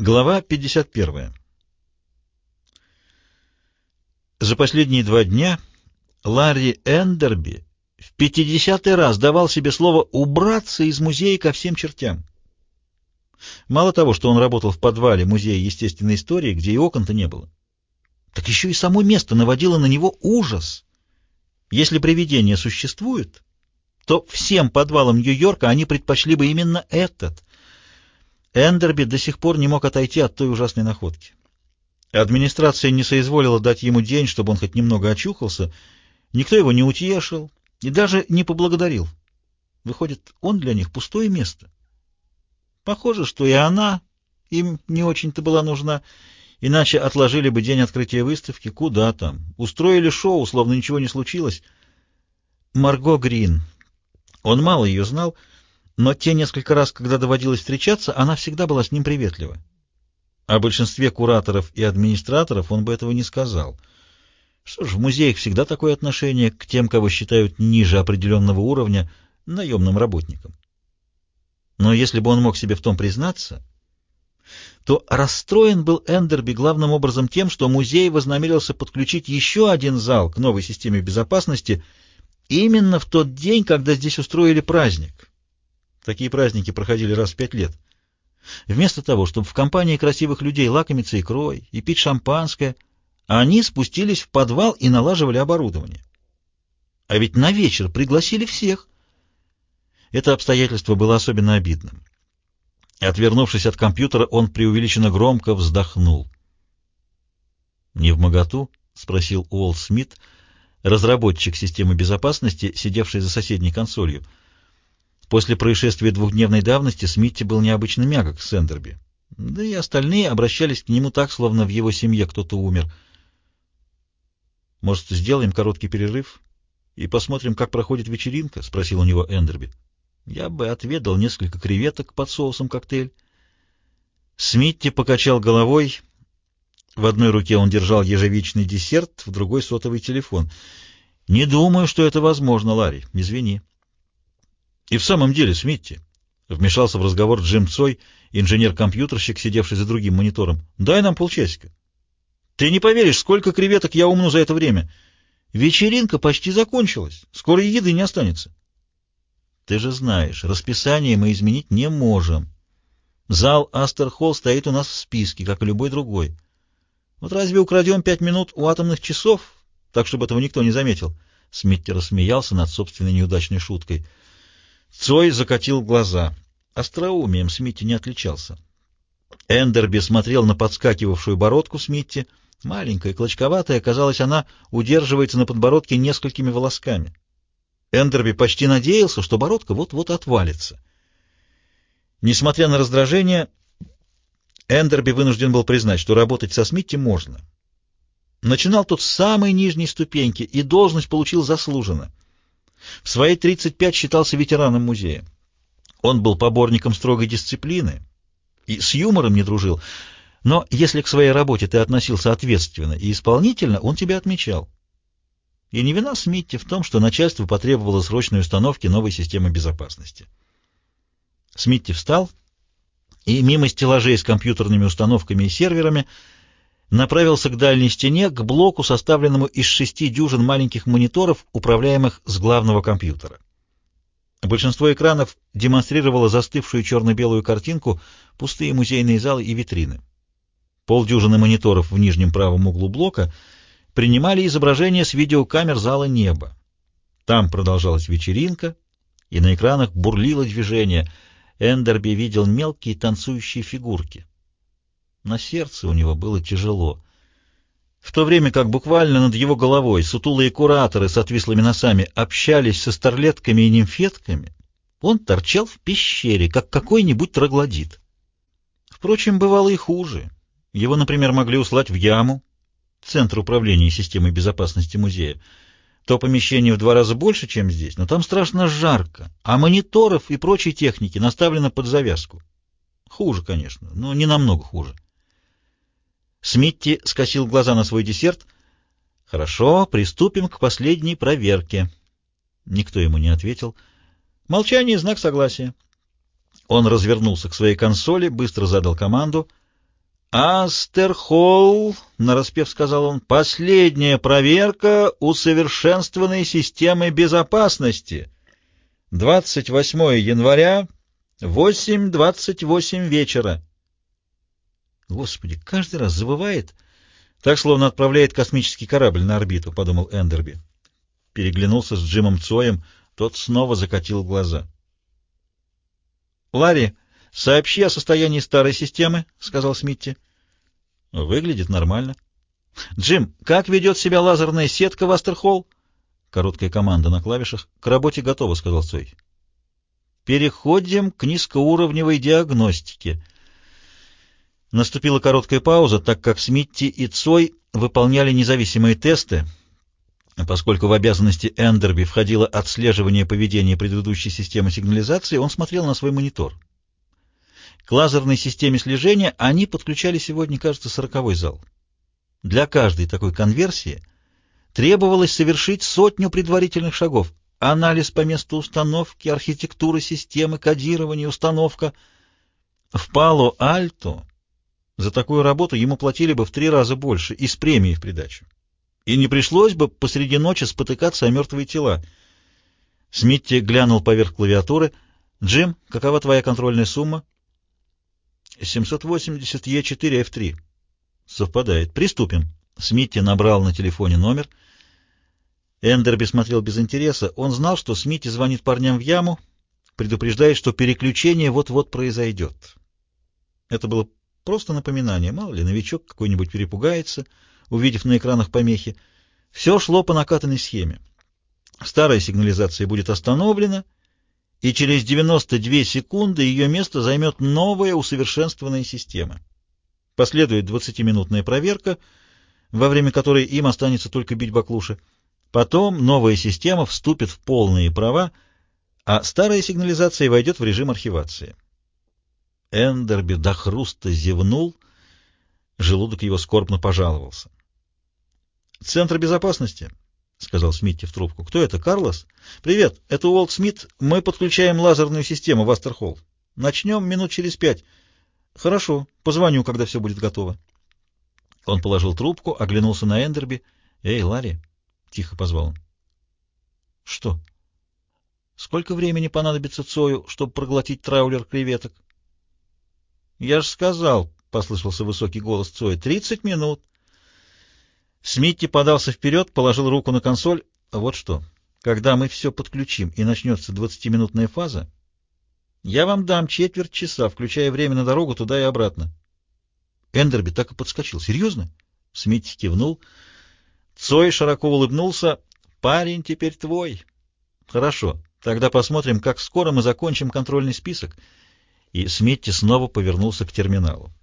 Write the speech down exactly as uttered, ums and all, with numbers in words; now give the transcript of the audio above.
Глава пятьдесят первая. За последние два дня Ларри Эндерби в пятидесятый раз давал себе слово убраться из музея ко всем чертям. Мало того, что он работал в подвале Музея естественной истории, где и окон-то не было, так еще и само место наводило на него ужас. Если привидения существуют, то всем подвалам Нью-Йорка они предпочли бы именно этот. Эндерби до сих пор не мог отойти от той ужасной находки. Администрация не соизволила дать ему день, чтобы он хоть немного очухался, никто его не утешил и даже не поблагодарил. Выходит, он для них пустое место. Похоже, что и она им не очень-то была нужна, иначе отложили бы день открытия выставки. Куда там? Устроили шоу, словно ничего не случилось. Марго Грин. Он мало ее знал, но те несколько раз, когда доводилось встречаться, она всегда была с ним приветлива. О большинстве кураторов и администраторов он бы этого не сказал. Что ж, в музеях всегда такое отношение к тем, кого считают ниже определенного уровня, наемным работникам. Но если бы он мог себе в том признаться, то расстроен был Эндерби главным образом тем, что музей вознамерился подключить еще один зал к новой системе безопасности именно в тот день, когда здесь устроили праздник. Такие праздники проходили раз в пять лет. Вместо того, чтобы в компании красивых людей лакомиться икрой и пить шампанское, они спустились в подвал и налаживали оборудование. А ведь на вечер пригласили всех. Это обстоятельство было особенно обидным. Отвернувшись от компьютера, он преувеличенно громко вздохнул. «Невмоготу?» — спросил Уолл Смит, разработчик системы безопасности, сидевший за соседней консолью. После происшествия двухдневной давности Смитти был необычно мягок с Эндерби. Да и остальные обращались к нему так, словно в его семье кто-то умер. «Может, сделаем короткий перерыв и посмотрим, как проходит вечеринка?» — спросил у него Эндерби. «Я бы отведал несколько креветок под соусом коктейль». Смитти покачал головой. В одной руке он держал ежевичный десерт, в другой — сотовый телефон. «Не думаю, что это возможно, Ларри. Извини». «И в самом деле, Смитти», — вмешался в разговор Джим Цой, инженер-компьютерщик, сидевший за другим монитором, — «дай нам полчасика. Ты не поверишь, сколько креветок я умну за это время. Вечеринка почти закончилась, скоро и еды не останется». «Ты же знаешь, расписание мы изменить не можем. Зал Астер-Холл стоит у нас в списке, как и любой другой. Вот разве украдем пять минут у атомных часов, так, чтобы этого никто не заметил?» Смитти рассмеялся над собственной неудачной шуткой. Цой закатил глаза. Остроумием Смитти не отличался. Эндерби смотрел на подскакивавшую бородку Смитти. Маленькая, клочковатая, казалось, она удерживается на подбородке несколькими волосками. Эндерби почти надеялся, что бородка вот-вот отвалится. Несмотря на раздражение, Эндерби вынужден был признать, что работать со Смитти можно. Начинал тот с самой нижней ступеньки и должность получил заслуженно. В свои тридцать пять считался ветераном музея. Он был поборником строгой дисциплины и с юмором не дружил, но если к своей работе ты относился ответственно и исполнительно, он тебя отмечал. И не вина Смитти в том, что начальство потребовало срочной установки новой системы безопасности. Смитти встал и мимо стеллажей с компьютерными установками и серверами направился к дальней стене, к блоку, составленному из шести дюжин маленьких мониторов, управляемых с главного компьютера. Большинство экранов демонстрировало застывшую черно-белую картинку, пустые музейные залы и витрины. Полдюжины мониторов в нижнем правом углу блока принимали изображения с видеокамер зала неба. Там продолжалась вечеринка, и на экранах бурлило движение. Эндерби видел мелкие танцующие фигурки. На сердце у него было тяжело. В то время как буквально над его головой сутулые кураторы с отвислыми носами общались со старлетками и нимфетками, он торчал в пещере, как какой-нибудь троглодит. Впрочем, бывало и хуже. Его, например, могли услать в яму, центр управления системой безопасности музея. То помещение в два раза больше, чем здесь, но там страшно жарко, а мониторов и прочей техники наставлено под завязку. Хуже, конечно, но не намного хуже. Смитти скосил глаза на свой десерт. «Хорошо, приступим к последней проверке». Никто ему не ответил. Молчание — знак согласия. Он развернулся к своей консоли, быстро задал команду. «Астерхолл», — нараспев сказал он, — «последняя проверка усовершенствованной системы безопасности. двадцать восьмое января, восемь двадцать восемь вечера». «Господи, каждый раз забывает, так, словно отправляет космический корабль на орбиту», — подумал Эндерби. Переглянулся с Джимом Цоем, тот снова закатил глаза. «Ларри, сообщи о состоянии старой системы», — сказал Смитти. «Выглядит нормально». «Джим, как ведет себя лазерная сетка в Астерхолл?» Короткая команда на клавишах. «К работе готова», — сказал Цой. «Переходим к низкоуровневой диагностике». Наступила короткая пауза, так как Смитти и Цой выполняли независимые тесты, поскольку в обязанности Эндерби входило отслеживание поведения предыдущей системы сигнализации, он смотрел на свой монитор. К лазерной системе слежения они подключали сегодня, кажется, сороковой зал. Для каждой такой конверсии требовалось совершить сотню предварительных шагов. Анализ по месту установки, архитектура системы, кодирование, установка. В Пало-Альто за такую работу ему платили бы в три раза больше и с премией в придачу. И не пришлось бы посреди ночи спотыкаться о мертвые тела. Смитти глянул поверх клавиатуры. «Джим, какова твоя контрольная сумма?» семьсот восемьдесят Е четыре Ф три. Совпадает. Приступим. Смитти набрал на телефоне номер. Эндерби смотрел без интереса. Он знал, что Смитти звонит парням в яму, предупреждает, что переключение вот-вот произойдет. Это было просто напоминание. Мало ли, новичок какой-нибудь перепугается, увидев на экранах помехи. Все шло по накатанной схеме. Старая сигнализация будет остановлена, и через девяносто две секунды ее место займет новая усовершенствованная система. Последует двадцатиминутная проверка, во время которой им останется только бить баклуши. Потом новая система вступит в полные права, а старая сигнализация войдет в режим архивации. Эндерби до хруста зевнул, желудок его скорбно пожаловался. «Центр безопасности», — сказал Смитти в трубку. «Кто это, Карлос?» «Привет, это Уолт Смит. Мы подключаем лазерную систему в Астерхолл. Начнем минут через пять». «Хорошо, позвоню, когда все будет готово». Он положил трубку, оглянулся на Эндерби. «Эй, Ларри!» — тихо позвал он. «Что? Сколько времени понадобится Цою, чтобы проглотить траулер креветок?» «Я же сказал», — послышался высокий голос Цоя, — «тридцать минут». Смитти подался вперед, положил руку на консоль. «Вот что, когда мы все подключим и начнется двадцатиминутная фаза, я вам дам четверть часа, включая время на дорогу туда и обратно». Эндерби так и подскочил. «Серьезно?» Смитти кивнул. Цой широко улыбнулся. «Парень теперь твой». «Хорошо, тогда посмотрим, как скоро мы закончим контрольный список». И Смитти снова повернулся к терминалу.